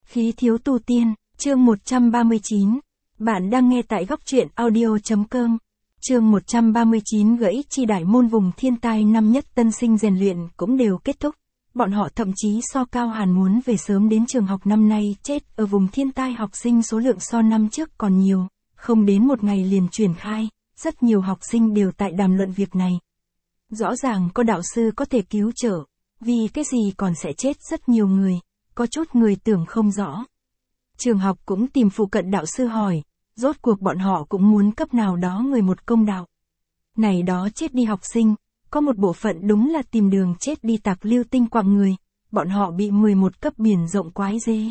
Khí thiếu tu tiên, chương 139. Bạn đang nghe tại góc truyện audio.com. Chương 139 gãy chi đại môn vùng thiên tai năm nhất tân sinh rèn luyện cũng đều kết thúc. Bọn họ thậm chí so Cao Hàn muốn về sớm đến trường học năm nay chết ở vùng thiên tai học sinh số lượng so năm trước còn nhiều, không đến một ngày liền triển khai, rất nhiều học sinh đều tại đàm luận việc này. Rõ ràng có đạo sư có thể cứu trợ, vì cái gì còn sẽ chết rất nhiều người, có chút người tưởng không rõ. Trường học cũng tìm phụ cận đạo sư hỏi, rốt cuộc bọn họ cũng muốn cấp nào đó người một công đạo. Này đó chết đi học sinh, có một bộ phận đúng là tìm đường chết đi tạc lưu tinh quạng người, bọn họ bị 11 cấp biển rộng quái dế.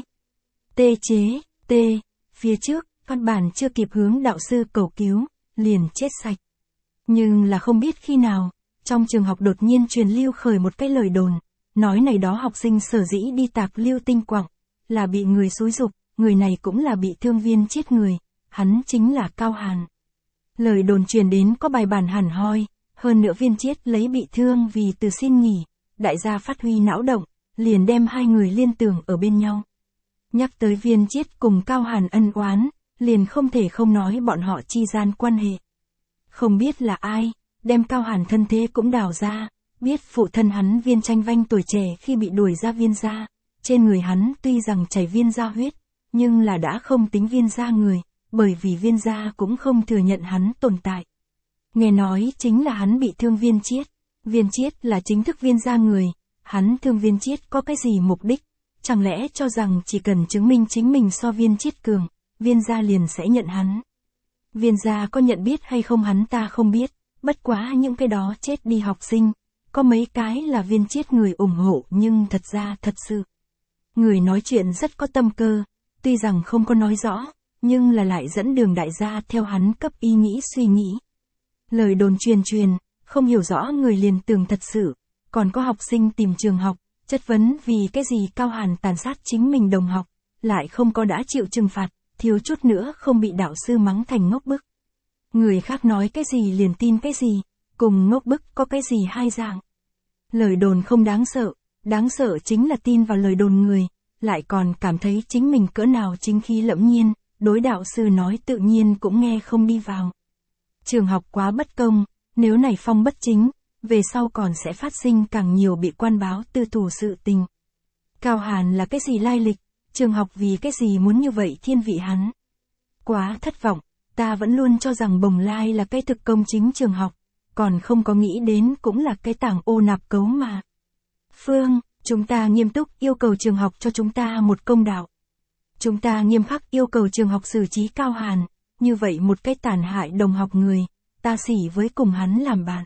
Phía trước, văn bản chưa kịp hướng đạo sư cầu cứu, liền chết sạch. Nhưng là không biết khi nào, trong trường học đột nhiên truyền lưu khởi một cái lời đồn, nói này đó học sinh sở dĩ đi tạc lưu tinh quạng, là bị người xúi giục, người này cũng là bị thương viên chết người, hắn chính là Cao Hàn. Lời đồn truyền đến có bài bản hẳn hoi, hơn nữa viên chiết lấy bị thương vì từ xin nghỉ, đại gia phát huy não động, liền đem hai người liên tưởng ở bên nhau. Nhắc tới viên chiết cùng Cao Hàn ân oán, liền không thể không nói bọn họ chi gian quan hệ. Không biết là ai, đem Cao Hàn thân thế cũng đào ra, biết phụ thân hắn Viên Tranh Vanh tuổi trẻ khi bị đuổi ra Viên gia, trên người hắn tuy rằng chảy Viên gia huyết, nhưng là đã không tính Viên gia người, bởi vì Viên gia cũng không thừa nhận hắn tồn tại. Nghe nói chính là hắn bị thương Viên Chiết là chính thức Viên gia người, hắn thương Viên Chiết có cái gì mục đích, chẳng lẽ cho rằng chỉ cần chứng minh chính mình so Viên Chiết cường, Viên gia liền sẽ nhận hắn. Viên gia có nhận biết hay không hắn ta không biết, bất quá những cái đó chết đi học sinh, có mấy cái là Viên Chiết người ủng hộ nhưng thật ra thật sự. Người nói chuyện rất có tâm cơ, tuy rằng không có nói rõ, nhưng là lại dẫn đường đại gia theo hắn cấp ý nghĩ suy nghĩ. Lời đồn truyền, không hiểu rõ người liền tưởng thật sự, còn có học sinh tìm trường học, chất vấn vì cái gì Cao Hàn tàn sát chính mình đồng học, lại không có đã chịu trừng phạt, thiếu chút nữa không bị đạo sư mắng thành ngốc bức. Người khác nói cái gì liền tin cái gì, cùng ngốc bức có cái gì hai dạng. Lời đồn không đáng sợ chính là tin vào lời đồn người, lại còn cảm thấy chính mình cỡ nào chính khí lẫm nhiên, đối đạo sư nói tự nhiên cũng nghe không đi vào. Trường học quá bất công, nếu này phong bất chính, về sau còn sẽ phát sinh càng nhiều bị quan báo tư thủ sự tình. Cao Hàn là cái gì lai lịch, trường học vì cái gì muốn như vậy thiên vị hắn. Quá thất vọng, ta vẫn luôn cho rằng Bồng Lai là cái thực công chính trường học, còn không có nghĩ đến cũng là cái tảng ô nạp cấu mà. Phương, chúng ta nghiêm túc yêu cầu trường học cho chúng ta một công đạo. Chúng ta nghiêm khắc yêu cầu trường học xử trí Cao Hàn, như vậy một cái tàn hại đồng học người, ta xỉ với cùng hắn làm bạn.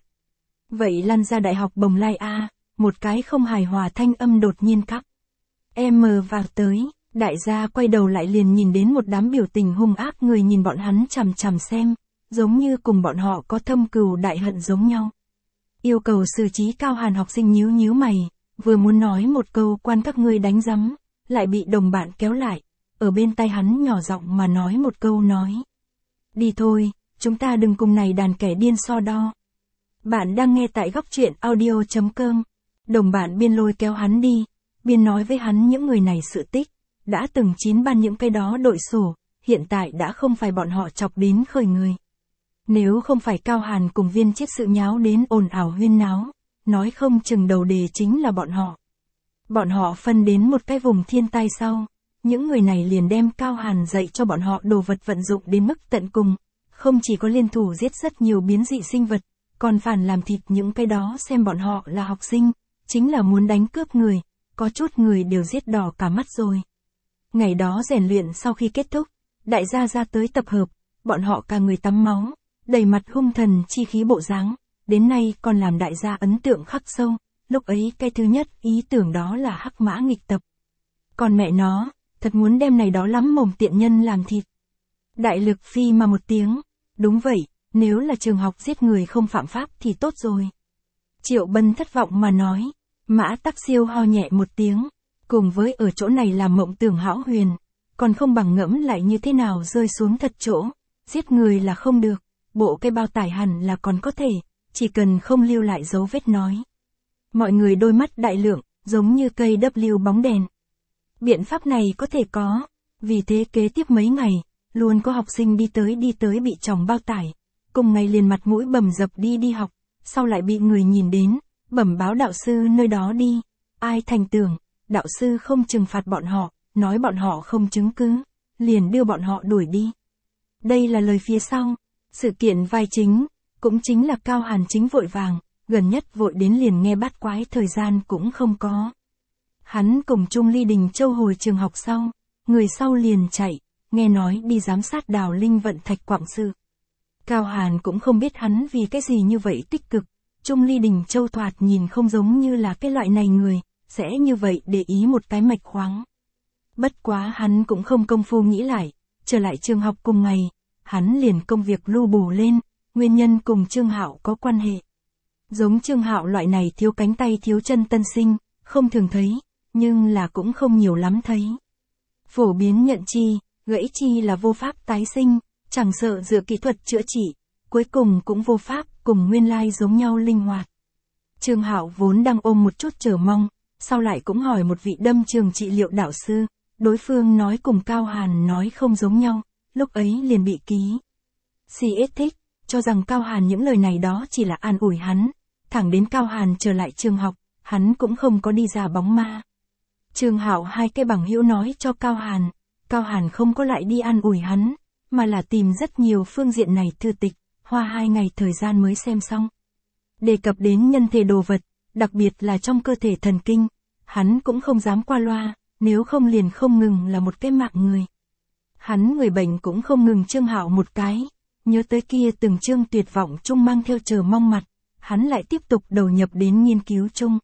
Vậy lăn ra đại học Bồng Lai A, một cái không hài hòa thanh âm đột nhiên cắp. Em vào tới, đại gia quay đầu lại liền nhìn đến một đám biểu tình hung ác người nhìn bọn hắn chằm chằm xem, giống như cùng bọn họ có thâm cừu đại hận giống nhau. Yêu cầu xử trí Cao Hàn học sinh nhíu mày, vừa muốn nói một câu quan các ngươi đánh rắm, lại bị đồng bạn kéo lại, ở bên tai hắn nhỏ giọng mà nói một câu nói. Đi thôi, chúng ta đừng cùng này đàn kẻ điên so đo. Bạn đang nghe tại góc truyện audio.com. Đồng bạn biên lôi kéo hắn đi, biên nói với hắn những người này sự tích, đã từng chín ban những cái đó đội sổ, hiện tại đã không phải bọn họ chọc đến khởi người. Nếu không phải Cao Hàn cùng Viên Chiết sự nháo đến ồn ào huyên náo, nói không chừng đầu đề chính là bọn họ. Bọn họ phân đến một cái vùng thiên tai sau, những người này liền đem Cao Hàn dạy cho bọn họ đồ vật vận dụng đến mức tận cùng, không chỉ có liên thủ giết rất nhiều biến dị sinh vật, còn phản làm thịt những cái đó xem bọn họ là học sinh, chính là muốn đánh cướp người, có chút người đều giết đỏ cả mắt rồi. Ngày đó rèn luyện sau khi kết thúc, đại gia ra tới tập hợp, bọn họ cả người tắm máu, đầy mặt hung thần chi khí bộ dáng, đến nay còn làm đại gia ấn tượng khắc sâu, lúc ấy cái thứ nhất ý tưởng đó là hắc mã nghịch tập. Còn mẹ nó, thật muốn đem này đó lắm mồm tiện nhân làm thịt. Đại lực phi mà một tiếng, đúng vậy, nếu là trường học giết người không phạm pháp thì tốt rồi. Triệu Bân thất vọng mà nói, Mã Tắc Siêu ho nhẹ một tiếng, cùng với ở chỗ này làm mộng tưởng hão huyền, còn không bằng ngẫm lại như thế nào rơi xuống thật chỗ, giết người là không được, bộ cái bao tải hẳn là còn có thể, chỉ cần không lưu lại dấu vết nói. Mọi người đôi mắt đại lượng, giống như cây W bóng đèn. Biện pháp này có thể có. Vì thế kế tiếp mấy ngày, luôn có học sinh đi tới bị chồng bao tải. Cùng ngày liền mặt mũi bầm dập đi học, sau lại bị người nhìn đến, bẩm báo đạo sư nơi đó đi. Ai thành tưởng, đạo sư không trừng phạt bọn họ, nói bọn họ không chứng cứ, liền đưa bọn họ đuổi đi. Đây là lời phía sau. Sự kiện vai chính, cũng chính là Cao Hàn chính vội vàng, gần nhất vội đến liền nghe bát quái thời gian cũng không có. Hắn cùng Trung Ly Đình Châu hồi trường học sau, người sau liền chạy, nghe nói đi giám sát Đào Linh vận thạch quạng sự. Cao Hàn cũng không biết hắn vì cái gì như vậy tích cực, Trung Ly Đình Châu thoạt nhìn không giống như là cái loại này người, sẽ như vậy để ý một cái mạch khoáng. Bất quá hắn cũng không công phu nghĩ lại, trở lại trường học cùng ngày, hắn liền công việc lưu bù lên, nguyên nhân cùng Trương Hạo có quan hệ. Giống Trương Hạo loại này thiếu cánh tay thiếu chân tân sinh, không thường thấy, nhưng là cũng không nhiều lắm thấy. Phổ biến nhận chi, gãy chi là vô pháp tái sinh, chẳng sợ dựa kỹ thuật chữa trị, cuối cùng cũng vô pháp cùng nguyên lai giống nhau linh hoạt. Trương Hạo vốn đang ôm một chút chờ mong, sau lại cũng hỏi một vị đâm trường trị liệu đạo sư, đối phương nói cùng Cao Hàn nói không giống nhau, lúc ấy liền bị ký. CS thích, cho rằng Cao Hàn những lời này đó chỉ là an ủi hắn, thẳng đến Cao Hàn trở lại trường học, hắn cũng không có đi ra bóng ma. Trương Hạo hai cái bằng hữu nói cho Cao Hàn không có lại đi an ủi hắn, mà là tìm rất nhiều phương diện này thư tịch, hoa 2 ngày thời gian mới xem xong. Đề cập đến nhân thể đồ vật, đặc biệt là trong cơ thể thần kinh, hắn cũng không dám qua loa, nếu không liền không ngừng là một cái mạng người. Hắn người bệnh cũng không ngừng Trương Hạo một cái, nhớ tới kia từng chương tuyệt vọng chung mang theo chờ mong mặt, hắn lại tiếp tục đầu nhập đến nghiên cứu chung.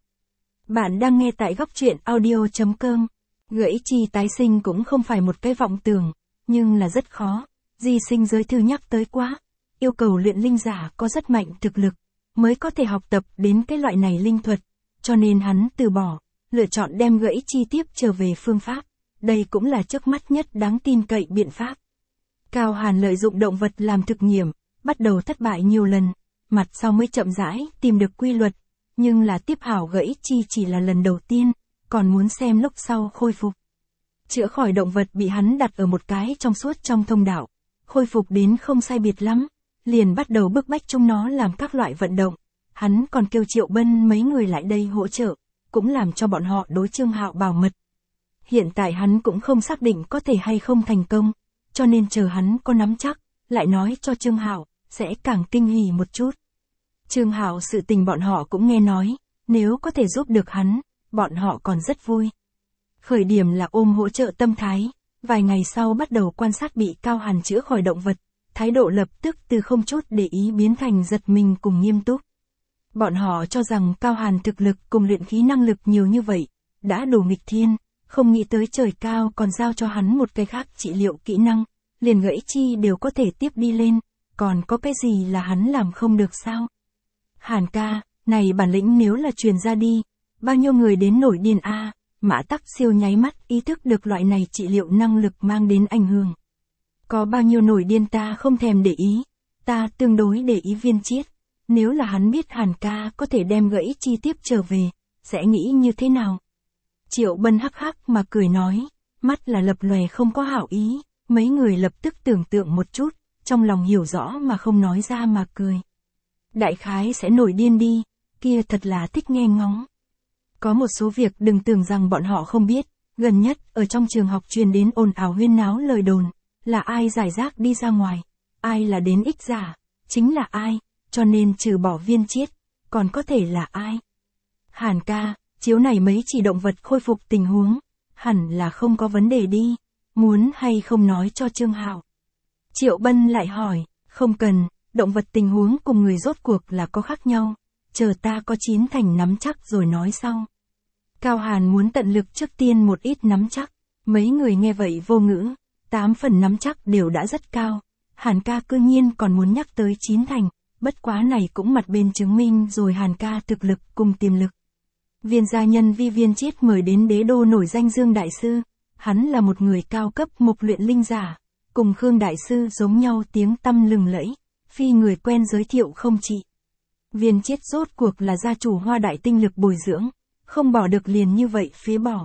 Bạn đang nghe tại góc truyện audio.com. Gãy chi tái sinh cũng không phải một cái vọng tưởng, nhưng là rất khó. Di sinh giới thư nhắc tới quá, yêu cầu luyện linh giả có rất mạnh thực lực, mới có thể học tập đến cái loại này linh thuật, cho nên hắn từ bỏ, lựa chọn đem gãy chi tiếp trở về phương pháp. Đây cũng là trước mắt nhất đáng tin cậy biện pháp. Cao Hàn lợi dụng động vật làm thực nghiệm, bắt đầu thất bại nhiều lần, mặt sau mới chậm rãi tìm được quy luật, nhưng là tiếp hảo gãy chi chỉ là lần đầu tiên, còn muốn xem lúc sau khôi phục. Chữa khỏi động vật bị hắn đặt ở một cái trong suốt trong thông đạo, khôi phục đến không sai biệt lắm, liền bắt đầu bức bách chúng nó làm các loại vận động. Hắn còn kêu Triệu Bân mấy người lại đây hỗ trợ, cũng làm cho bọn họ đối Trương Hạo bảo mật. Hiện tại hắn cũng không xác định có thể hay không thành công, cho nên chờ hắn có nắm chắc, lại nói cho Trương Hạo, sẽ càng kinh hỉ một chút. Trương Hạo sự tình bọn họ cũng nghe nói, nếu có thể giúp được hắn, bọn họ còn rất vui. Khởi điểm là ôm hỗ trợ tâm thái, vài ngày sau bắt đầu quan sát bị Cao Hàn chữa khỏi động vật, thái độ lập tức từ không chút để ý biến thành giật mình cùng nghiêm túc. Bọn họ cho rằng Cao Hàn thực lực cùng luyện khí năng lực nhiều như vậy, đã đủ nghịch thiên, không nghĩ tới trời cao còn giao cho hắn một cái khác trị liệu kỹ năng, liền gãy chi đều có thể tiếp đi lên, còn có cái gì là hắn làm không được sao? Hàn ca, này bản lĩnh nếu là truyền ra đi, bao nhiêu người đến nổi điên a. Mã Tắc Siêu nháy mắt ý thức được loại này trị liệu năng lực mang đến ảnh hưởng. Có bao nhiêu nổi điên ta không thèm để ý, ta tương đối để ý Viên Chiết, nếu là hắn biết Hàn ca có thể đem gãy chi tiếp trở về, sẽ nghĩ như thế nào? Triệu Bân hắc hắc mà cười nói, mắt là lập lòe không có hảo ý, mấy người lập tức tưởng tượng một chút, trong lòng hiểu rõ mà không nói ra mà cười. Đại khái sẽ nổi điên đi, kia thật là thích nghe ngóng. Có một số việc đừng tưởng rằng bọn họ không biết, gần nhất ở trong trường học truyền đến ồn ào huyên náo lời đồn, là ai giải rác đi ra ngoài, ai là đến ích giả, chính là ai, cho nên trừ bỏ Viên Chiết, còn có thể là ai. Hàn ca, chiếu này mấy chỉ động vật khôi phục tình huống, hẳn là không có vấn đề đi, muốn hay không nói cho Trương Hạo. Triệu Bân lại hỏi, không cần, động vật tình huống cùng người rốt cuộc là có khác nhau, chờ ta có 9 thành nắm chắc rồi nói sau. Cao Hàn muốn tận lực trước tiên một ít nắm chắc, mấy người nghe vậy vô ngữ, 8 phần nắm chắc đều đã rất cao, Hàn ca cư nhiên còn muốn nhắc tới 9 thành, bất quá này cũng mặt bên chứng minh rồi Hàn ca thực lực cùng tiềm lực. Viên gia nhân vi Viên Chiết mời đến đế đô nổi danh Dương Đại Sư, hắn là một người cao cấp mục luyện linh giả, cùng Khương Đại Sư giống nhau tiếng tăm lừng lẫy, phi người quen giới thiệu không trị. Viên Chiết rốt cuộc là gia chủ Hoa Đại tinh lực bồi dưỡng, không bỏ được liền như vậy phế bỏ,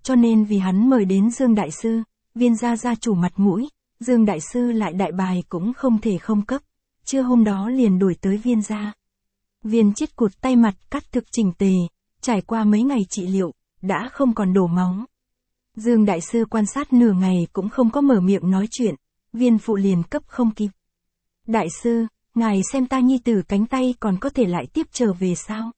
cho nên vì hắn mời đến Dương Đại Sư, Viên gia gia chủ mặt mũi, Dương Đại Sư lại đại bài cũng không thể không cấp, trưa hôm đó liền đuổi tới Viên gia. Viên Chiết cụt tay mặt cắt thực chỉnh tề, trải qua mấy ngày trị liệu, đã không còn đổ máu. Dương Đại Sư quan sát nửa ngày cũng không có mở miệng nói chuyện, Viên phụ liền cấp không kịp. Đại sư, ngài xem ta nhi tử cánh tay còn có thể lại tiếp trở về sao?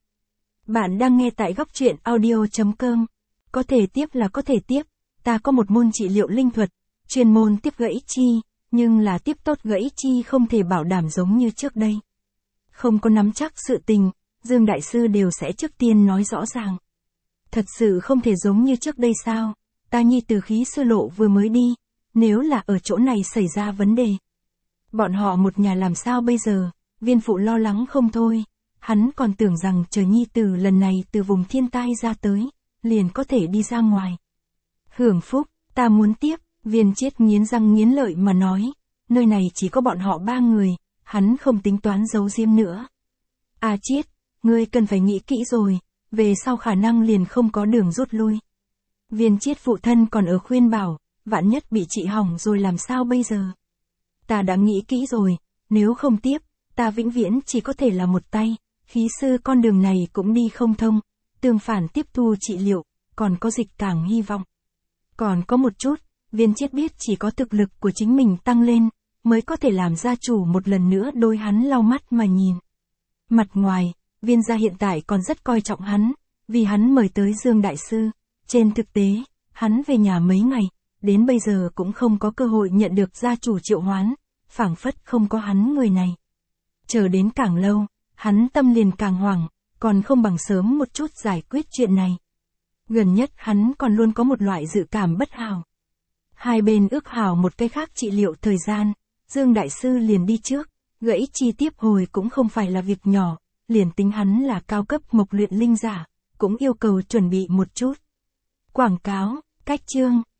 Bạn đang nghe tại góc truyện audio.com. Có thể tiếp là có thể tiếp, ta có một môn trị liệu linh thuật, chuyên môn tiếp gãy chi, nhưng là tiếp tốt gãy chi không thể bảo đảm giống như trước đây. Không có nắm chắc sự tình, Dương Đại Sư đều sẽ trước tiên nói rõ ràng. Thật sự không thể giống như trước đây sao, ta nhi từ khí sư lộ vừa mới đi, nếu là ở chỗ này xảy ra vấn đề. Bọn họ một nhà làm sao bây giờ, Viên phụ lo lắng không thôi, hắn còn tưởng rằng chờ nhi tử lần này từ vùng thiên tai ra tới, liền có thể đi ra ngoài. Hưởng phúc, ta muốn tiếp, Viên Chiết nghiến răng nghiến lợi mà nói, nơi này chỉ có bọn họ 3 người, hắn không tính toán giấu giếm nữa. À Chiết, ngươi cần phải nghĩ kỹ rồi, về sau khả năng liền không có đường rút lui. Viên Chiết phụ thân còn ở khuyên bảo, vạn nhất bị trị hỏng rồi làm sao bây giờ. Ta đã nghĩ kỹ rồi, nếu không tiếp, ta vĩnh viễn chỉ có thể là một tay, khí sư con đường này cũng đi không thông, tương phản tiếp thu trị liệu, còn có dịch càng hy vọng. Còn có một chút, Viên Chiết biết chỉ có thực lực của chính mình tăng lên, mới có thể làm gia chủ một lần nữa đôi hắn lau mắt mà nhìn. Mặt ngoài, Viên gia hiện tại còn rất coi trọng hắn, vì hắn mời tới Dương Đại Sư, trên thực tế, hắn về nhà mấy ngày, đến bây giờ cũng không có cơ hội nhận được gia chủ triệu hoán, phảng phất không có hắn người này. Chờ đến càng lâu, hắn tâm liền càng hoảng, còn không bằng sớm một chút giải quyết chuyện này. Gần nhất hắn còn luôn có một loại dự cảm bất hảo. Hai bên ước hảo một cái khác trị liệu thời gian, Dương Đại Sư liền đi trước, gãy chi tiếp hồi cũng không phải là việc nhỏ, liền tính hắn là cao cấp mộc luyện linh giả, cũng yêu cầu chuẩn bị một chút. Quảng cáo, cách chương.